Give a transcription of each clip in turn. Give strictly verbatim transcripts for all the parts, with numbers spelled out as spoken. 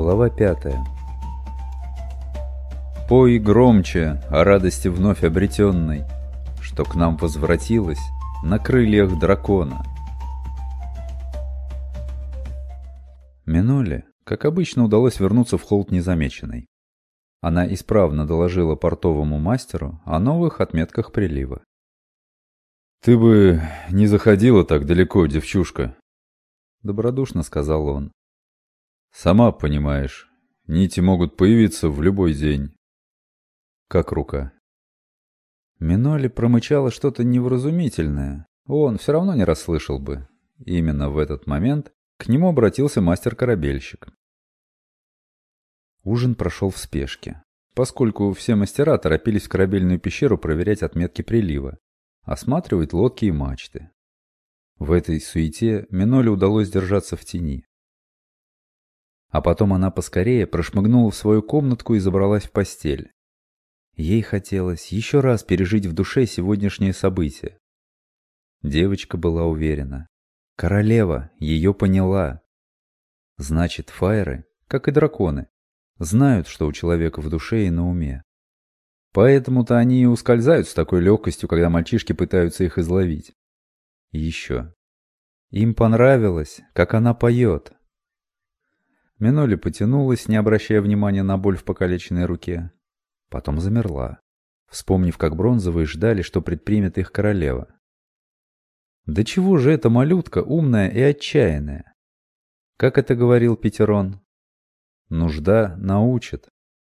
Глава пятая. Пой громче о радости вновь обретенной, что к нам возвратилась на крыльях дракона. Миноле, как обычно, удалось вернуться в холд незамеченной. Она исправно доложила портовому мастеру о новых отметках прилива. «Ты бы не заходила так далеко, девчушка», — добродушно сказал он. «Сама понимаешь, нити могут появиться в любой день». «Как рука?» Миноле промычала что-то невразумительное. Он все равно не расслышал бы. Именно в этот момент к нему обратился мастер-корабельщик. Ужин прошел в спешке, поскольку все мастера торопились в корабельную пещеру проверять отметки прилива, осматривать лодки и мачты. В этой суете Миноле удалось держаться в тени. А потом она поскорее прошмыгнула в свою комнатку и забралась в постель. Ей хотелось еще раз пережить в душе сегодняшнее событие. Девочка была уверена. Королева ее поняла. Значит, фаеры, как и драконы, знают, что у человека в душе и на уме. Поэтому-то они и ускользают с такой легкостью, когда мальчишки пытаются их изловить. И еще. Им понравилось, как она поет. Миноле потянулась, не обращая внимания на боль в покалеченной руке. Потом замерла, вспомнив, как бронзовые ждали, что предпримет их королева. Да чего же эта малютка умная и отчаянная? Как это говорил Петерон? Нужда научит.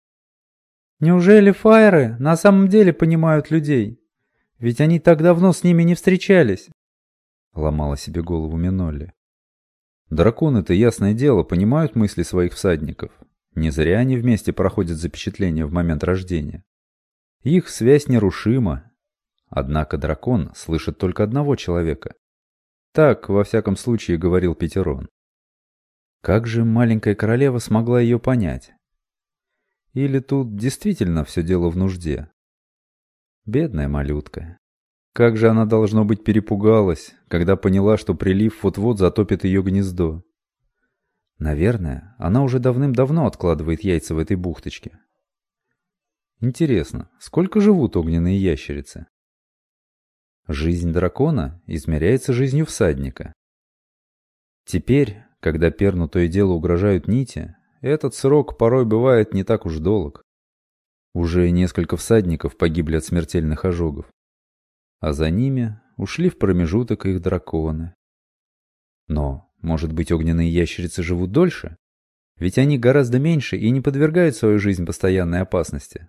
Неужели фаеры на самом деле понимают людей? Ведь они так давно с ними не встречались. Ломала себе голову Миноле. Драконы-то, ясное дело, понимают мысли своих всадников. Не зря они вместе проходят запечатление в момент рождения. Их связь нерушима. Однако дракон слышит только одного человека. Так, во всяком случае, говорил Петерон. Как же маленькая королева смогла ее понять? Или тут действительно все дело в нужде? Бедная малютка. Как же она, должно быть, перепугалась, когда поняла, что прилив вот-вот затопит ее гнездо. Наверное, она уже давным-давно откладывает яйца в этой бухточке. Интересно, сколько живут огненные ящерицы? Жизнь дракона измеряется жизнью всадника. Теперь, когда перну то и дело угрожают нити, этот срок порой бывает не так уж долг. Уже несколько всадников погибли от смертельных ожогов. А за ними ушли в промежуток их драконы. Но, может быть, огненные ящерицы живут дольше? Ведь они гораздо меньше и не подвергают свою жизнь постоянной опасности.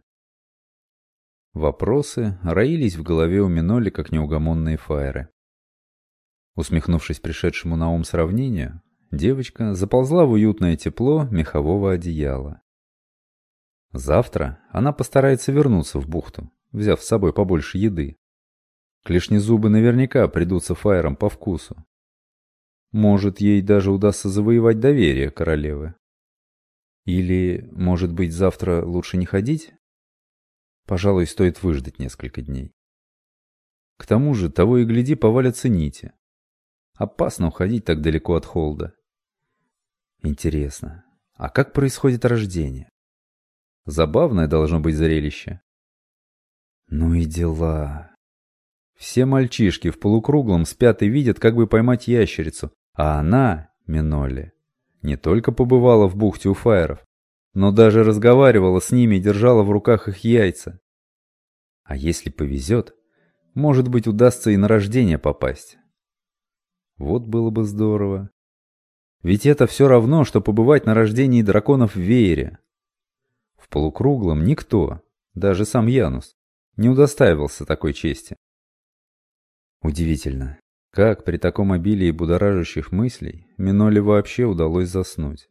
Вопросы роились в голове у Миноле, как неугомонные фаеры. Усмехнувшись пришедшему на ум сравнению, девочка заползла в уютное тепло мехового одеяла. Завтра она постарается вернуться в бухту, взяв с собой побольше еды. Клешнезубы наверняка придутся фаерам по вкусу. Может, ей даже удастся завоевать доверие королевы. Или, может быть, завтра лучше не ходить? Пожалуй, стоит выждать несколько дней. К тому же, того и гляди, повалятся нити. Опасно уходить так далеко от холда. Интересно, а как происходит рождение? Забавное должно быть зрелище. Ну и дела. Все мальчишки в полукруглом спят и видят, как бы поймать ящерицу, а она, Миноле, не только побывала в бухте у фаеров, но даже разговаривала с ними и держала в руках их яйца. А если повезет, может быть, удастся и на рождение попасть. Вот было бы здорово. Ведь это все равно, что побывать на рождении драконов в веере. В полукруглом никто, даже сам Янус, не удостаивался такой чести. Удивительно, как при таком обилии будоражащих мыслей Миноле вообще удалось заснуть.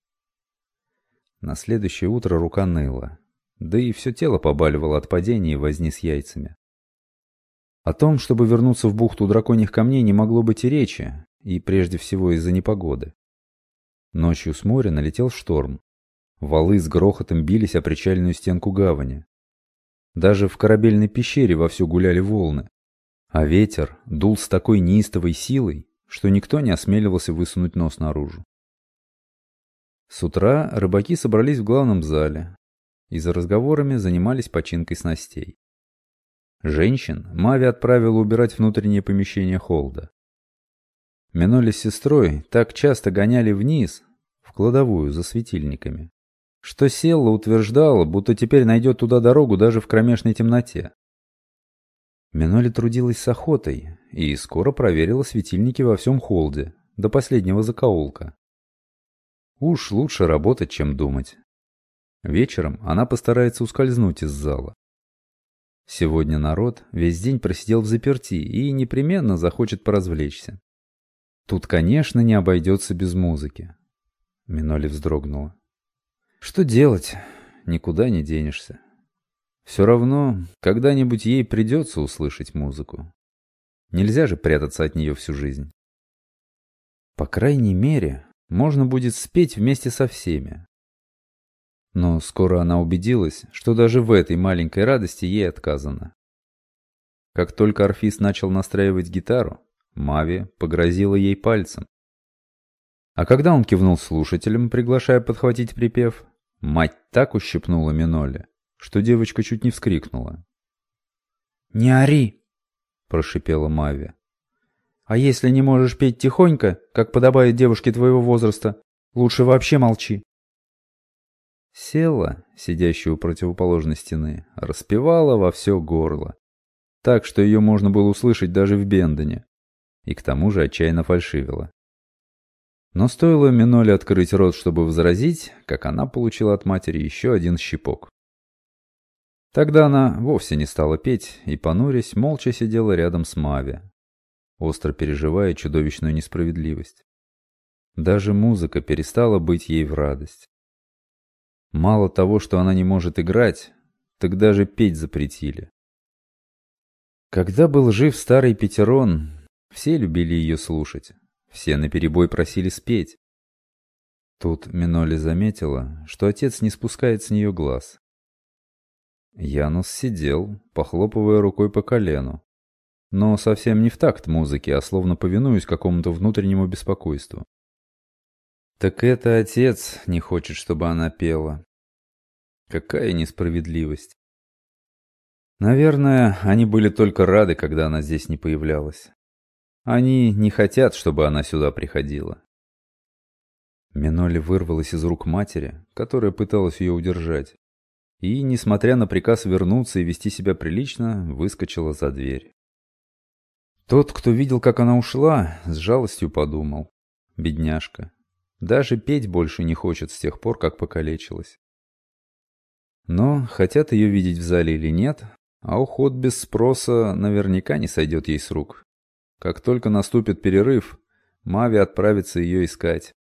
На следующее утро рука ныла, да и все тело побаливало от падения и возни с яйцами. О том, чтобы вернуться в бухту драконьих камней, не могло быть и речи, и прежде всего из-за непогоды. Ночью с моря налетел шторм. Валы с грохотом бились о причальную стенку гавани. Даже в корабельной пещере вовсю гуляли волны. А ветер дул с такой неистовой силой, что никто не осмеливался высунуть нос наружу. С утра рыбаки собрались в главном зале и за разговорами занимались починкой снастей. Женщин Мави отправила убирать внутреннее помещение холда. Миноли с сестрой так часто гоняли вниз, в кладовую за светильниками, что Селла утверждала, будто теперь найдет туда дорогу даже в кромешной темноте. Миноли трудилась с охотой и скоро проверила светильники во всем холде, до последнего закоулка. Уж лучше работать, чем думать. Вечером она постарается ускользнуть из зала. Сегодня народ весь день просидел взаперти и непременно захочет поразвлечься. Тут, конечно, не обойдется без музыки. Миноли вздрогнула. Что делать? Никуда не денешься. Все равно, когда-нибудь ей придется услышать музыку. Нельзя же прятаться от нее всю жизнь. По крайней мере, можно будет спеть вместе со всеми. Но скоро она убедилась, что даже в этой маленькой радости ей отказано. Как только орфист начал настраивать гитару, Мави погрозила ей пальцем. А когда он кивнул слушателям, приглашая подхватить припев, мать так ущипнула Миноли, что девочка чуть не вскрикнула. «Не ори!» – прошипела Мави. «А если не можешь петь тихонько, как подобает девушке твоего возраста, лучше вообще молчи». Селла, сидящая у противоположной стены, распевала во все горло, так что ее можно было услышать даже в Бендоне, и к тому же отчаянно фальшивила. Но стоило Миноли открыть рот, чтобы возразить, как она получила от матери еще один щипок. Тогда она вовсе не стала петь и, понурясь, молча сидела рядом с Мави, остро переживая чудовищную несправедливость. Даже музыка перестала быть ей в радость. Мало того, что она не может играть, так даже петь запретили. Когда был жив старый Петерон, все любили ее слушать, все наперебой просили спеть. Тут Миноли заметила, что отец не спускает с нее глаз. Янус сидел, похлопывая рукой по колену, но совсем не в такт музыке, а словно повинуясь какому-то внутреннему беспокойству. Так это отец не хочет, чтобы она пела. Какая несправедливость. Наверное, они были только рады, когда она здесь не появлялась. Они не хотят, чтобы она сюда приходила. Миноли вырвалась из рук матери, которая пыталась ее удержать, и, несмотря на приказ вернуться и вести себя прилично, выскочила за дверь. Тот, кто видел, как она ушла, с жалостью подумал: бедняжка. Даже петь больше не хочет с тех пор, как покалечилась. Но, хотят ее видеть в зале или нет, а уход без спроса наверняка не сойдет ей с рук. Как только наступит перерыв, Мави отправится ее искать.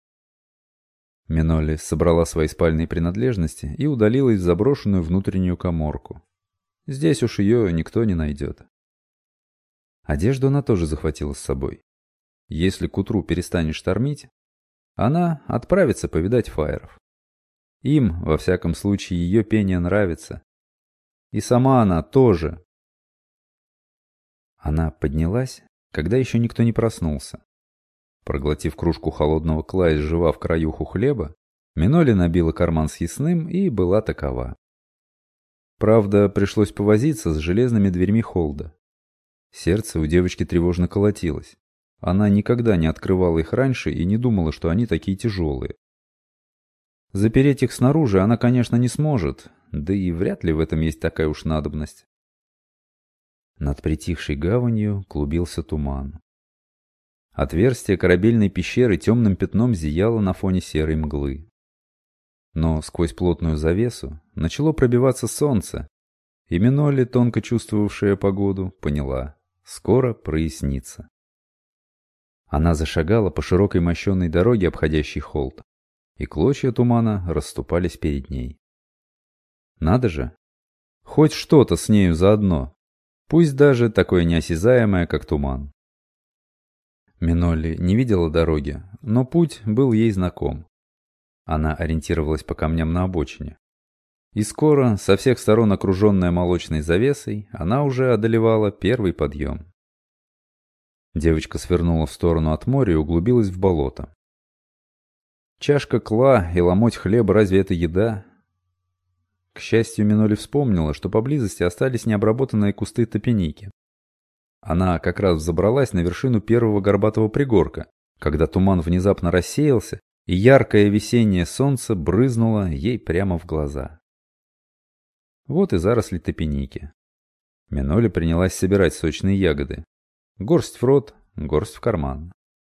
Миноли собрала свои спальные принадлежности и удалилась в заброшенную внутреннюю каморку. Здесь уж ее никто не найдет. Одежду она тоже захватила с собой. Если к утру перестанет штормить, она отправится повидать фаеров. Им, во всяком случае, ее пение нравится. И сама она тоже. Она поднялась, когда еще никто не проснулся. Проглотив кружку холодного кла и сживав краюху хлеба, Миноли набила карман съестным и была такова. Правда, пришлось повозиться с железными дверьми холда. Сердце у девочки тревожно колотилось. Она никогда не открывала их раньше и не думала, что они такие тяжелые. Запереть их снаружи она, конечно, не сможет, да и вряд ли в этом есть такая уж надобность. Над притихшей гаванью клубился туман. Отверстие корабельной пещеры темным пятном зияло на фоне серой мглы. Но сквозь плотную завесу начало пробиваться солнце, и Миноли, тонко чувствовавшая погоду, поняла — скоро прояснится. Она зашагала по широкой мощенной дороге, обходящей холд, и клочья тумана расступались перед ней. Надо же! Хоть что-то с нею заодно, пусть даже такое неосязаемое, как туман. Миноли не видела дороги, но путь был ей знаком. Она ориентировалась по камням на обочине. И скоро, со всех сторон окруженная молочной завесой, она уже одолевала первый подъем. Девочка свернула в сторону от моря и углубилась в болото. Чашка кла и ломоть хлеба — разве это еда? К счастью, Миноли вспомнила, что поблизости остались необработанные кусты топиники. Она как раз взобралась на вершину первого горбатого пригорка, когда туман внезапно рассеялся, и яркое весеннее солнце брызнуло ей прямо в глаза. Вот и заросли топиники. Миноли принялась собирать сочные ягоды. Горсть в рот, горсть в карман.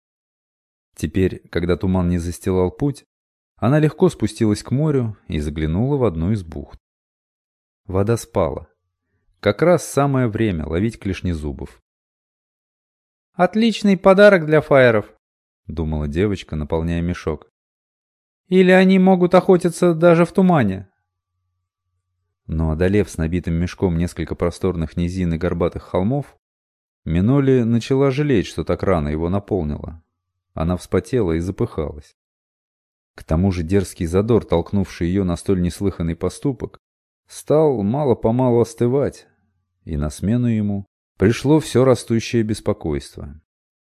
Теперь, когда туман не застилал путь, она легко спустилась к морю и заглянула в одну из бухт. Вода спала. Как раз самое время ловить клешнезубов. «Отличный подарок для фаеров», — думала девочка, наполняя мешок. «Или они могут охотиться даже в тумане». Но, одолев с набитым мешком несколько просторных низин и горбатых холмов, Миноли начала жалеть, что так рано его наполнила. Она вспотела и запыхалась. К тому же дерзкий задор, толкнувший ее на столь неслыханный поступок, стал мало-помалу остывать, и на смену ему пришло все растущее беспокойство.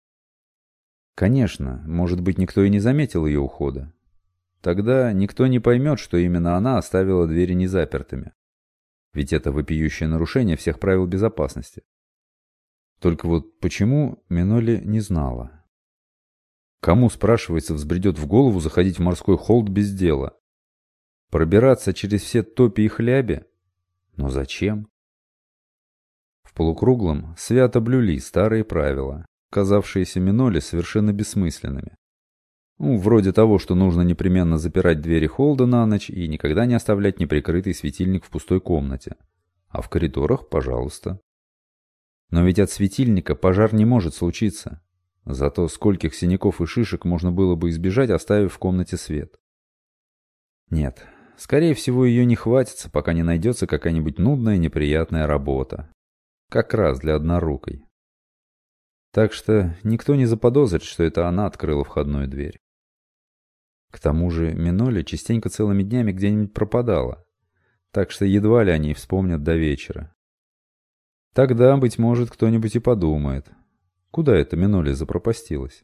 Конечно, может быть, никто и не заметил ее ухода. Тогда никто не поймет, что именно она оставила двери незапертыми. Ведь это вопиющее нарушение всех правил безопасности. Только вот почему, Миноли не знала. Кому, спрашивается, взбредет в голову заходить в морской холд без дела? Пробираться через все топи и хляби? Но зачем? В полукруглом свято блюли старые правила, казавшиеся Миноли совершенно бессмысленными. Ну, вроде того, что нужно непременно запирать двери холда на ночь и никогда не оставлять неприкрытый светильник в пустой комнате. А в коридорах, пожалуйста. Но ведь от светильника пожар не может случиться. Зато скольких синяков и шишек можно было бы избежать, оставив в комнате свет. Нет, скорее всего, ее не хватится, пока не найдется какая-нибудь нудная неприятная работа. Как раз для однорукой. Так что никто не заподозрит, что это она открыла входную дверь. К тому же Миноли частенько целыми днями где-нибудь пропадала, так что едва ли они вспомнят до вечера. Тогда, быть может, кто-нибудь и подумает, куда это Миноли запропастилась.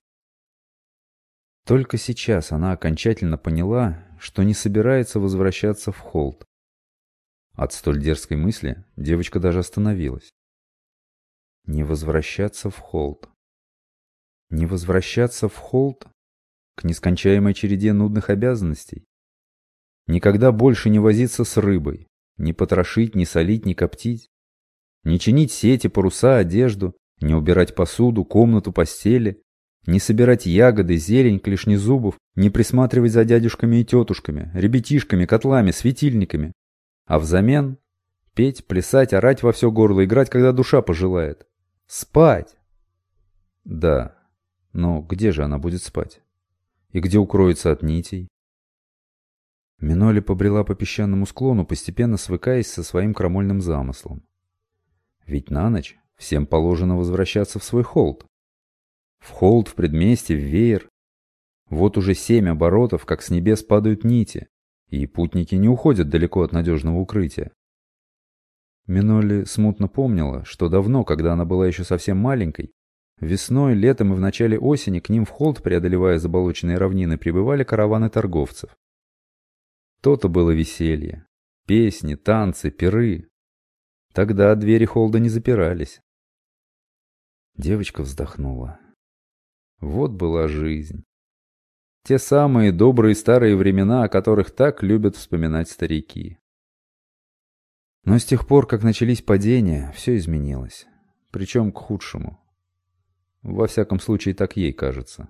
Только сейчас она окончательно поняла, что не собирается возвращаться в холд. От столь дерзкой мысли девочка даже остановилась. Не возвращаться в холд. Не возвращаться в холд к нескончаемой череде нудных обязанностей. Никогда больше не возиться с рыбой, не потрошить, не солить, не коптить, не чинить сети, паруса, одежду, не убирать посуду, комнату, постели, не собирать ягоды, зелень, клешнезубов, не присматривать за дядюшками и тетушками, ребятишками, котлами, светильниками, а взамен петь, плясать, орать во все горло, играть, когда душа пожелает. Спать! Да, но где же она будет спать? И где укроется от нитей? Миноли побрела по песчаному склону, постепенно свыкаясь со своим крамольным замыслом. Ведь на ночь всем положено возвращаться в свой холд. В холд, в предместье, в веер. Вот уже семь оборотов, как с небес падают нити, и путники не уходят далеко от надежного укрытия. Миноли смутно помнила, что давно, когда она была еще совсем маленькой, весной, летом и в начале осени к ним в холд, преодолевая заболоченные равнины, прибывали караваны торговцев. То-то было веселье. Песни, танцы, пиры. Тогда двери холда не запирались. Девочка вздохнула. Вот была жизнь. Те самые добрые старые времена, о которых так любят вспоминать старики. Но с тех пор, как начались падения, все изменилось. Причем к худшему. Во всяком случае, так ей кажется.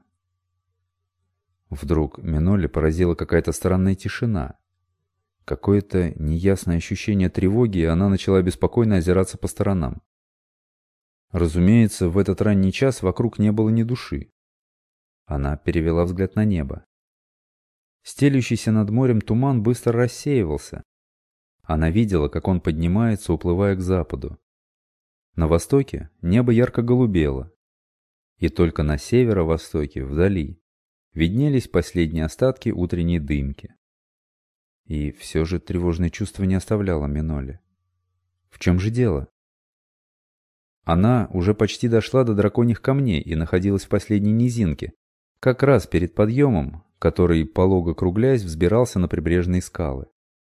Вдруг Миноли поразила какая-то странная тишина. Какое-то неясное ощущение тревоги, и она начала беспокойно озираться по сторонам. Разумеется, в этот ранний час вокруг не было ни души. Она перевела взгляд на небо. Стелющийся над морем туман быстро рассеивался. Она видела, как он поднимается, уплывая к западу. На востоке небо ярко голубело. И только на северо-востоке, вдали, виднелись последние остатки утренней дымки. И все же тревожное чувство не оставляло Миноли. В чем же дело? Она уже почти дошла до драконьих камней и находилась в последней низинке, как раз перед подъемом, который, полого круглясь, взбирался на прибрежные скалы.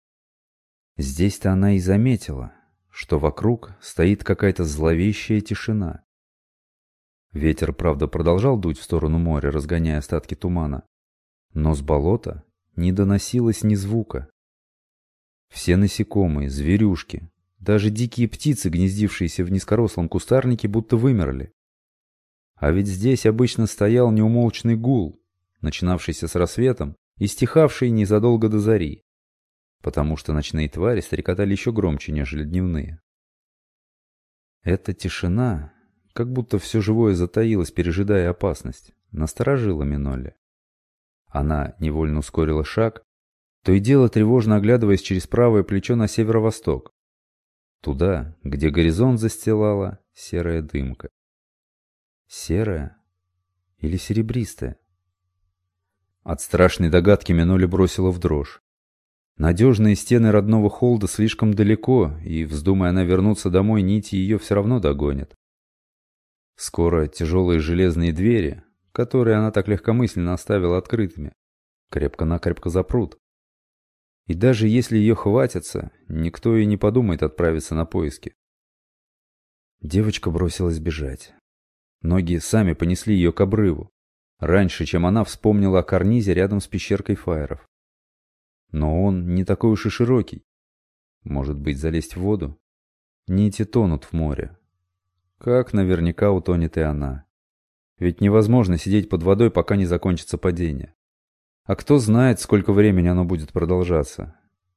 Здесь-то она и заметила, что вокруг стоит какая-то зловещая тишина. Ветер, правда, продолжал дуть в сторону моря, разгоняя остатки тумана, но с болота не доносилось ни звука. Все насекомые, зверюшки, даже дикие птицы, гнездившиеся в низкорослом кустарнике, будто вымерли. А ведь здесь обычно стоял неумолчный гул, начинавшийся с рассветом и стихавший незадолго до зари, потому что ночные твари стрекотали еще громче, нежели дневные. Эта тишина, как будто все живое затаилось, пережидая опасность, насторожила Минолли. Она невольно ускорила шаг, то и дело тревожно оглядываясь через правое плечо на северо-восток, туда, где горизонт застилала серая дымка. Серая или серебристая? От страшной догадки Минолли бросила в дрожь. Надежные стены родного холда слишком далеко, и, вздумая она вернуться домой, нити ее все равно догонят. Скоро тяжелые железные двери, которые она так легкомысленно оставила открытыми, крепко-накрепко запрут. И даже если ее хватятся, никто и не подумает отправиться на поиски. Девочка бросилась бежать. Ноги сами понесли ее к обрыву, раньше, чем она вспомнила о карнизе рядом с пещеркой фаеров. Но он не такой уж и широкий. Может быть, залезть в воду? Нити тонут в море. Как наверняка утонет и она. Ведь невозможно сидеть под водой, пока не закончится падение. А кто знает, сколько времени оно будет продолжаться.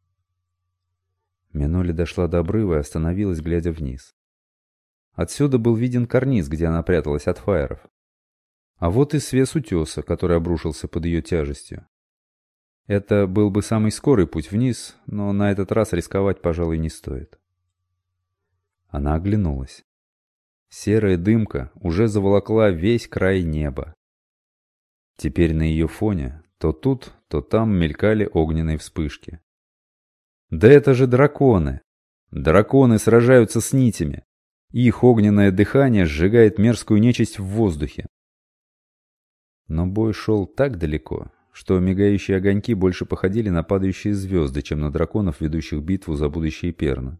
Минолли дошла до обрыва и остановилась, глядя вниз. Отсюда был виден карниз, где она пряталась от фаеров. А вот и свес утеса, который обрушился под ее тяжестью. Это был бы самый скорый путь вниз, но на этот раз рисковать, пожалуй, не стоит. Она оглянулась. Серая дымка уже заволокла весь край неба. Теперь на ее фоне то тут, то там мелькали огненные вспышки. Да это же драконы! Драконы сражаются с нитями. Их огненное дыхание сжигает мерзкую нечисть в воздухе. Но бой шел так далеко, что мигающие огоньки больше походили на падающие звезды, чем на драконов, ведущих битву за будущее Перна.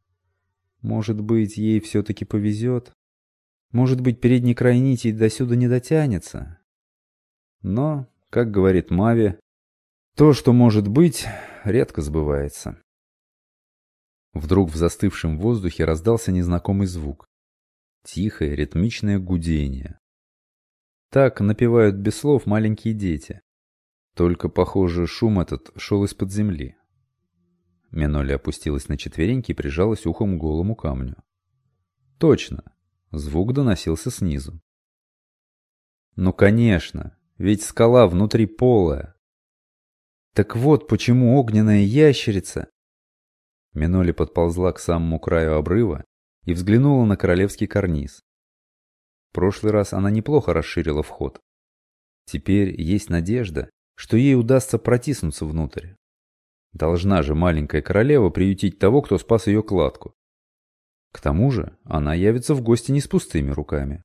Может быть, ей все-таки повезет? Может быть, передний край нити досюда не дотянется? Но, как говорит Мави, то, что может быть, редко сбывается. Вдруг в застывшем воздухе раздался незнакомый звук. Тихое, ритмичное гудение. Так напевают без слов маленькие дети. Только, похоже, шум этот шел из-под земли. Минолли опустилась на четвереньки и прижалась ухом к голому камню. Точно, звук доносился снизу. Ну, конечно, ведь скала внутри полая. Так вот почему огненная ящерица... Минолли подползла к самому краю обрыва и взглянула на королевский карниз. В прошлый раз она неплохо расширила вход. Теперь есть надежда, что ей удастся протиснуться внутрь. Должна же маленькая королева приютить того, кто спас ее кладку. К тому же она явится в гости не с пустыми руками.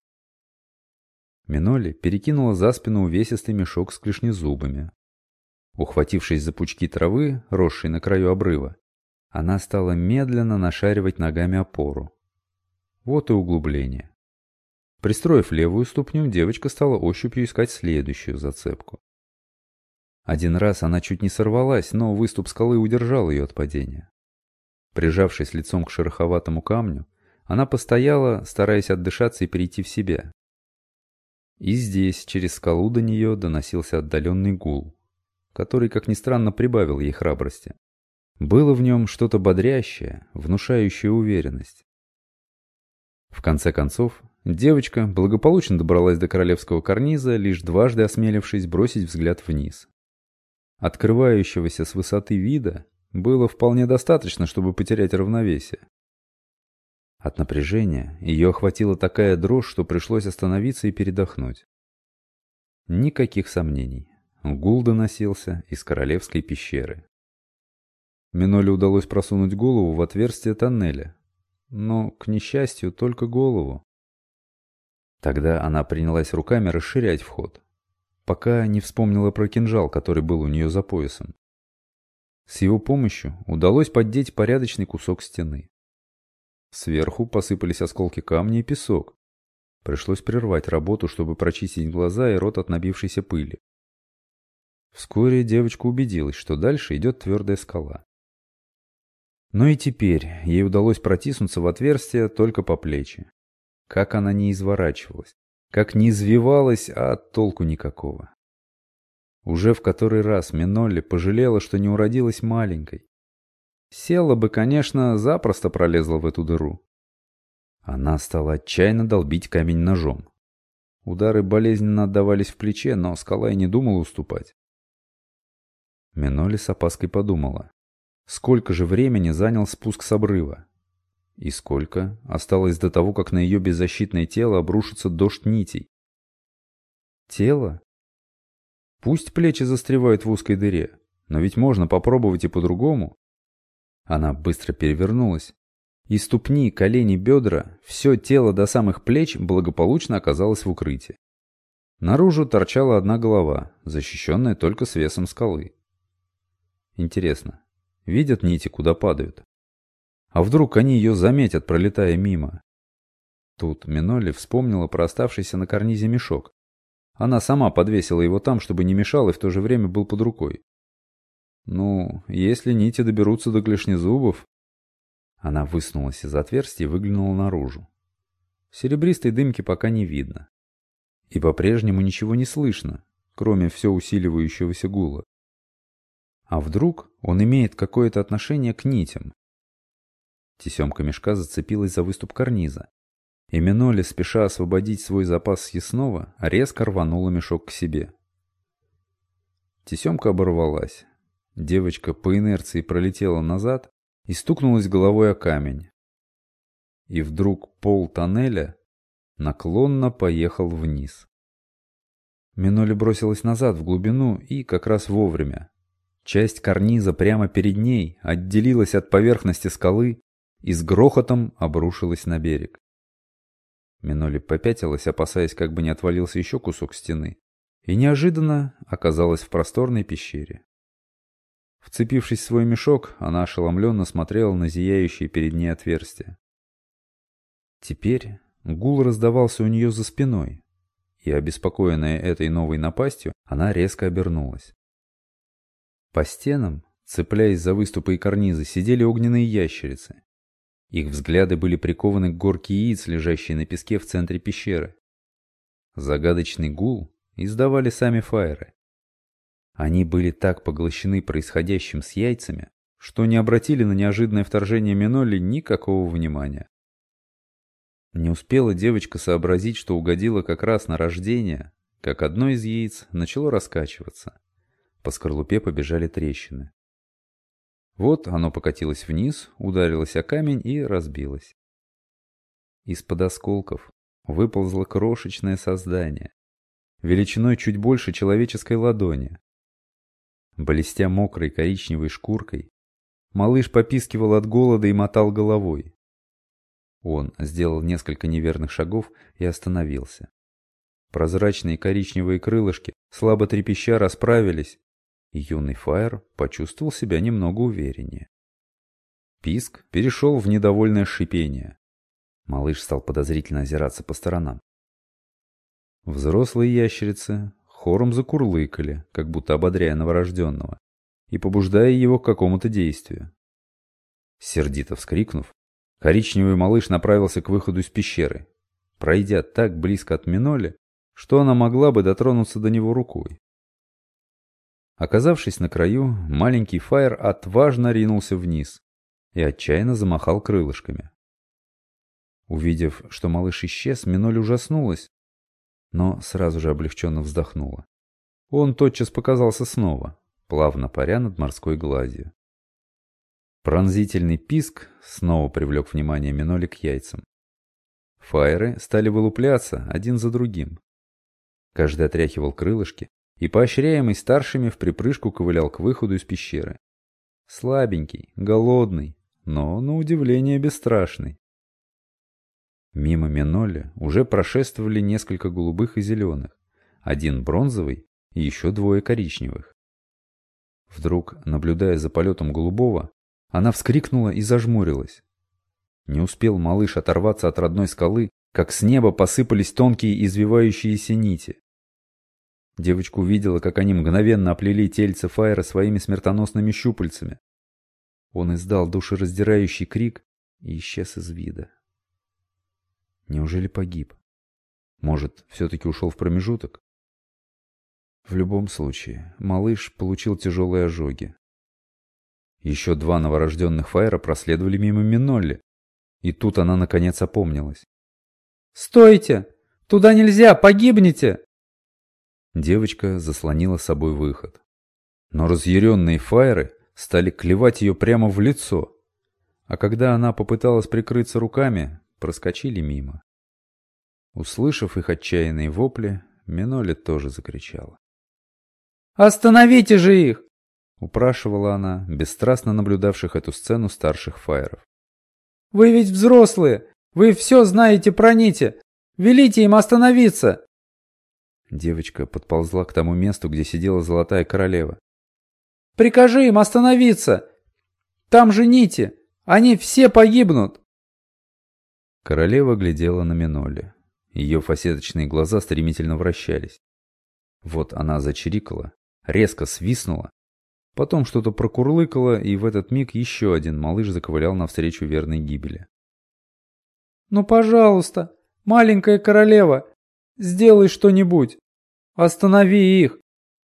Минолли перекинула за спину увесистый мешок с клешнезубами. Ухватившись за пучки травы, росшей на краю обрыва, она стала медленно нашаривать ногами опору. Вот и углубление. Пристроив левую ступню, девочка стала ощупью искать следующую зацепку. Один раз она чуть не сорвалась, но выступ скалы удержал ее от падения. Прижавшись лицом к шероховатому камню, она постояла, стараясь отдышаться и перейти в себя. И здесь, через скалу до нее, доносился отдаленный гул, который, как ни странно, прибавил ей храбрости. Было в нем что-то бодрящее, внушающее уверенность. В конце концов, девочка благополучно добралась до королевского карниза, лишь дважды осмелившись бросить взгляд вниз. Открывающегося с высоты вида было вполне достаточно, чтобы потерять равновесие. От напряжения ее охватила такая дрожь, что пришлось остановиться и передохнуть. Никаких сомнений. Гул доносился из королевской пещеры. Минолли удалось просунуть голову в отверстие тоннеля. Но, к несчастью, только голову. Тогда она принялась руками расширять вход. пока не вспомнила про кинжал, который был у нее за поясом. С его помощью удалось поддеть порядочный кусок стены. Сверху посыпались осколки камня и песок. Пришлось прервать работу, чтобы прочистить глаза и рот от набившейся пыли. Вскоре девочка убедилась, что дальше идет твердая скала. Но и теперь ей удалось протиснуться в отверстие только по плечи. Как она не изворачивалась, как не извивалась, а толку никакого. Уже в который раз Минолли пожалела, что не уродилась маленькой. Села бы, конечно, запросто пролезла в эту дыру. Она стала отчаянно долбить камень ножом. Удары болезненно отдавались в плече, но скала и не думала уступать. Минолли с опаской подумала, сколько же времени занял спуск с обрыва? И сколько осталось до того, как на ее беззащитное тело обрушится дождь нитей? Тело? Пусть плечи застревают в узкой дыре, но ведь можно попробовать и по-другому. Она быстро перевернулась. И ступни, колени, бедра, все тело до самых плеч благополучно оказалось в укрытии. Наружу торчала одна голова, защищенная только свесом скалы. Интересно, видят нити, куда падают? А вдруг они ее заметят, пролетая мимо? Тут Минолли вспомнила про оставшийся на карнизе мешок. Она сама подвесила его там, чтобы не мешал и в то же время был под рукой. Ну, если нити доберутся до клешнезубов... Она высунулась из отверстия и выглянула наружу. Серебристой дымки пока не видно. И по-прежнему ничего не слышно, кроме все усиливающегося гула. А вдруг он имеет какое-то отношение к нитям? Тесемка мешка зацепилась за выступ карниза. И Минолли, спеша освободить свой запас съестного, резко рванула мешок к себе. Тесемка оборвалась. Девочка по инерции пролетела назад и стукнулась головой о камень. И вдруг пол тоннеля наклонно поехал вниз. Минолли бросилась назад в глубину и как раз вовремя. Часть карниза прямо перед ней отделилась от поверхности скалы и с грохотом обрушилась на берег. Минолли попятилась, опасаясь, как бы не отвалился еще кусок стены, и неожиданно оказалась в просторной пещере. Вцепившись в свой мешок, она ошеломленно смотрела на зияющие перед ней отверстия. Теперь гул раздавался у нее за спиной, и, обеспокоенная этой новой напастью, она резко обернулась. По стенам, цепляясь за выступы и карнизы, сидели огненные ящерицы. Их взгляды были прикованы к горке яиц, лежащей на песке в центре пещеры. Загадочный гул издавали сами фаеры. Они были так поглощены происходящим с яйцами, что не обратили на неожиданное вторжение Минолли никакого внимания. Не успела девочка сообразить, что угодила как раз на рождение, как одно из яиц начало раскачиваться. По скорлупе побежали трещины. Вот оно покатилось вниз, ударилось о камень и разбилось. Из-под осколков выползло крошечное создание, величиной чуть больше человеческой ладони. Блестя мокрой коричневой шкуркой, малыш попискивал от голода и мотал головой. Он сделал несколько неверных шагов и остановился. Прозрачные коричневые крылышки, слабо трепеща, расправились, и юный Фаер почувствовал себя немного увереннее. Писк перешел в недовольное шипение. Малыш стал подозрительно озираться по сторонам. Взрослые ящерицы хором закурлыкали, как будто ободряя новорожденного, и побуждая его к какому-то действию. Сердито вскрикнув, коричневый малыш направился к выходу из пещеры, пройдя так близко от Минолли, что она могла бы дотронуться до него рукой. Оказавшись на краю, маленький Фаер отважно ринулся вниз и отчаянно замахал крылышками. Увидев, что малыш исчез, Минолли ужаснулась, но сразу же облегченно вздохнула. Он тотчас показался снова, плавно паря над морской гладью. Пронзительный писк снова привлек внимание Минолли к яйцам. Фаеры стали вылупляться один за другим. Каждый отряхивал крылышки и, поощряемый старшими, вприпрыжку ковылял к выходу из пещеры. Слабенький, голодный, но, на удивление, бесстрашный. Мимо Минолли уже прошествовали несколько голубых и зеленых, один бронзовый и еще двое коричневых. Вдруг, наблюдая за полетом голубого, она вскрикнула и зажмурилась. Не успел малыш оторваться от родной скалы, как с неба посыпались тонкие извивающиеся нити. Девочка увидела, как они мгновенно оплели тельце Фаера своими смертоносными щупальцами. Он издал душераздирающий крик и исчез из вида. Неужели погиб? Может, все-таки ушел в промежуток? В любом случае, малыш получил тяжелые ожоги. Еще два новорожденных Фаера проследовали мимо Минолли, и тут она наконец опомнилась. «Стойте! Туда нельзя! Погибнете!» Девочка заслонила собой выход. Но разъяренные Фаеры стали клевать ее прямо в лицо, а когда она попыталась прикрыться руками, проскочили мимо. Услышав их отчаянные вопли, Минолли тоже закричала. «Остановите же их!» — упрашивала она бесстрастно наблюдавших эту сцену старших Фаеров. «Вы ведь взрослые! Вы все знаете про нити! Велите им остановиться!» Девочка подползла к тому месту, где сидела Золотая Королева. «Прикажи им остановиться! Там же нити! Они все погибнут!» Королева глядела на Минолли. Ее фасеточные глаза стремительно вращались. Вот она зачирикала, резко свистнула, потом что-то прокурлыкало, и в этот миг еще один малыш заковылял навстречу верной гибели. «Ну, пожалуйста, маленькая королева, сделай что-нибудь! Останови их!»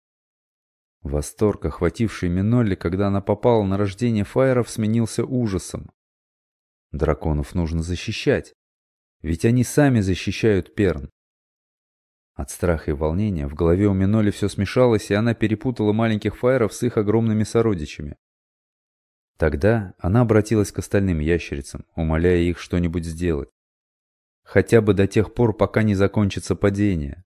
Восторг, охвативший Минолли, когда она попала на рождение Фаеров, сменился ужасом. Драконов нужно защищать, ведь они сами защищают Перн. От страха и волнения в голове у Минолли все смешалось, и она перепутала маленьких Фаеров с их огромными сородичами. Тогда она обратилась к остальным ящерицам, умоляя их что-нибудь сделать. Хотя бы до тех пор, пока не закончится падение.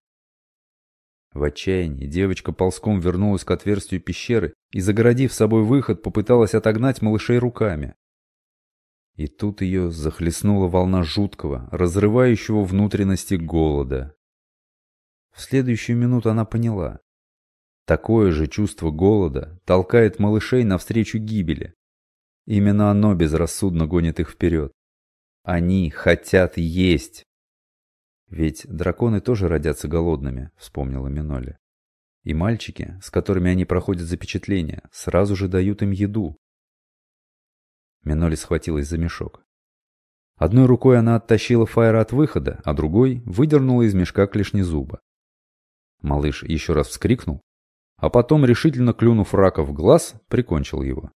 В отчаянии девочка ползком вернулась к отверстию пещеры и, загородив собой выход, попыталась отогнать малышей руками. И тут ее захлестнула волна жуткого, разрывающего внутренности голода. В следующую минуту она поняла. Такое же чувство голода толкает малышей навстречу гибели. Именно оно безрассудно гонит их вперед. Они хотят есть. Ведь драконы тоже родятся голодными, вспомнила Минолли. И мальчики, с которыми они проходят запечатление, сразу же дают им еду. Минолли схватилась за мешок. Одной рукой она оттащила Фаера от выхода, а другой выдернула из мешка клешнезуба. Малыш еще раз вскрикнул, а потом, решительно клюнув рака в глаз, прикончил его.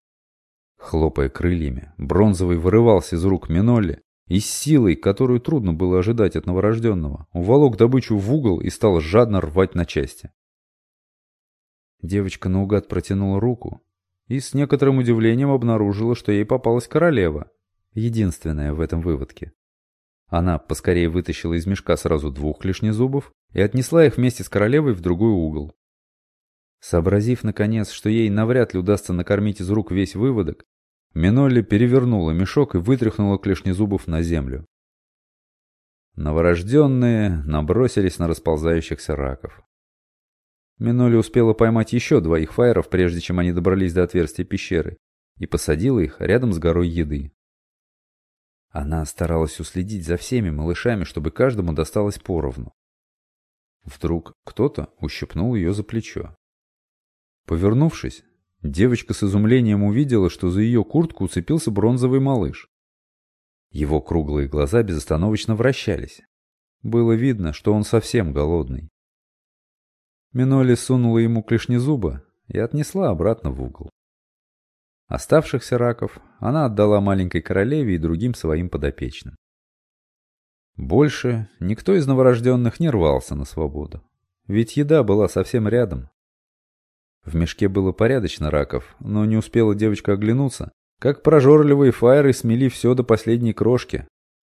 Хлопая крыльями, Бронзовый вырывался из рук Минолли и с силой, которую трудно было ожидать от новорожденного, уволок добычу в угол и стал жадно рвать на части. Девочка наугад протянула руку и с некоторым удивлением обнаружила, что ей попалась королева, единственная в этом выводке. Она поскорее вытащила из мешка сразу двух клешнезубов и отнесла их вместе с королевой в другой угол. Сообразив, наконец, что ей навряд ли удастся накормить из рук весь выводок, Минолли перевернула мешок и вытряхнула клешнезубов на землю. Новорожденные набросились на расползающихся раков. Минолли успела поймать еще двоих Фаеров, прежде чем они добрались до отверстия пещеры, и посадила их рядом с горой еды. Она старалась уследить за всеми малышами, чтобы каждому досталось поровну. Вдруг кто-то ущипнул ее за плечо. Повернувшись, девочка с изумлением увидела, что за ее куртку уцепился бронзовый малыш. Его круглые глаза безостановочно вращались. Было видно, что он совсем голодный. Минолли сунула ему клешнезуба и отнесла обратно в угол. Оставшихся раков она отдала маленькой королеве и другим своим подопечным. Больше никто из новорожденных не рвался на свободу, ведь еда была совсем рядом. В мешке было порядочно раков, но не успела девочка оглянуться, как прожорливые Фаеры смели все до последней крошки.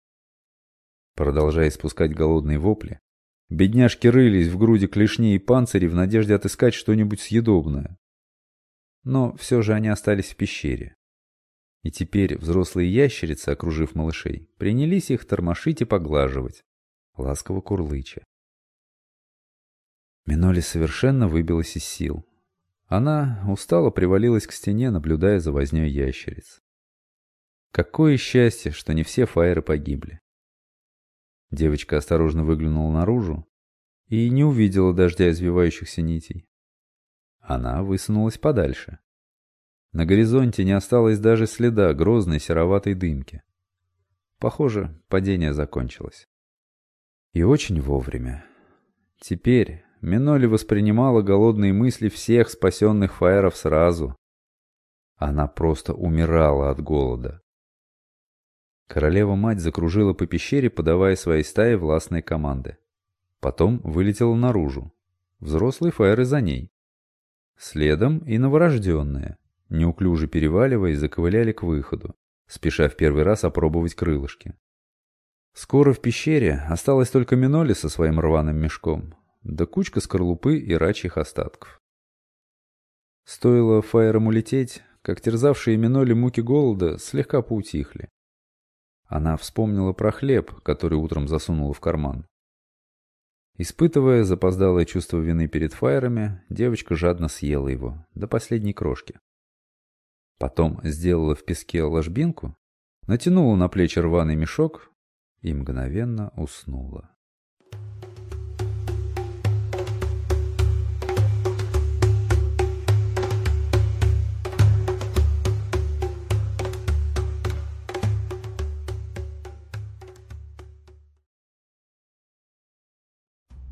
Продолжая испускать голодные вопли, бедняжки рылись в груди клешней и панцирей в надежде отыскать что-нибудь съедобное. Но все же они остались в пещере. И теперь взрослые ящерицы, окружив малышей, принялись их тормошить и поглаживать, ласково курлыча. Миноли совершенно выбилась из сил. Она устало привалилась к стене, наблюдая за вознёй ящериц. Какое счастье, что не все фаеры погибли. Девочка осторожно выглянула наружу и не увидела дождя извивающихся нитей. Она высунулась подальше. На горизонте не осталось даже следа грозной сероватой дымки. Похоже, падение закончилось. И очень вовремя. Теперь Миноли воспринимала голодные мысли всех спасенных фаеров сразу. Она просто умирала от голода. Королева-мать закружила по пещере, подавая своей стае властные команды. Потом вылетела наружу. Взрослые фаеры за ней. Следом и новорожденные, неуклюже переваливаясь, заковыляли к выходу, спеша в первый раз опробовать крылышки. Скоро в пещере осталась только Миноли со своим рваным мешком, да кучка скорлупы и рачьих остатков. Стоило фаерам улететь, как терзавшие Миноли муки голода слегка поутихли. Она вспомнила про хлеб, который утром засунула в карман. Испытывая запоздалое чувство вины перед фаерами, девочка жадно съела его, до последней крошки. Потом сделала в песке ложбинку, натянула на плечи рваный мешок и мгновенно уснула.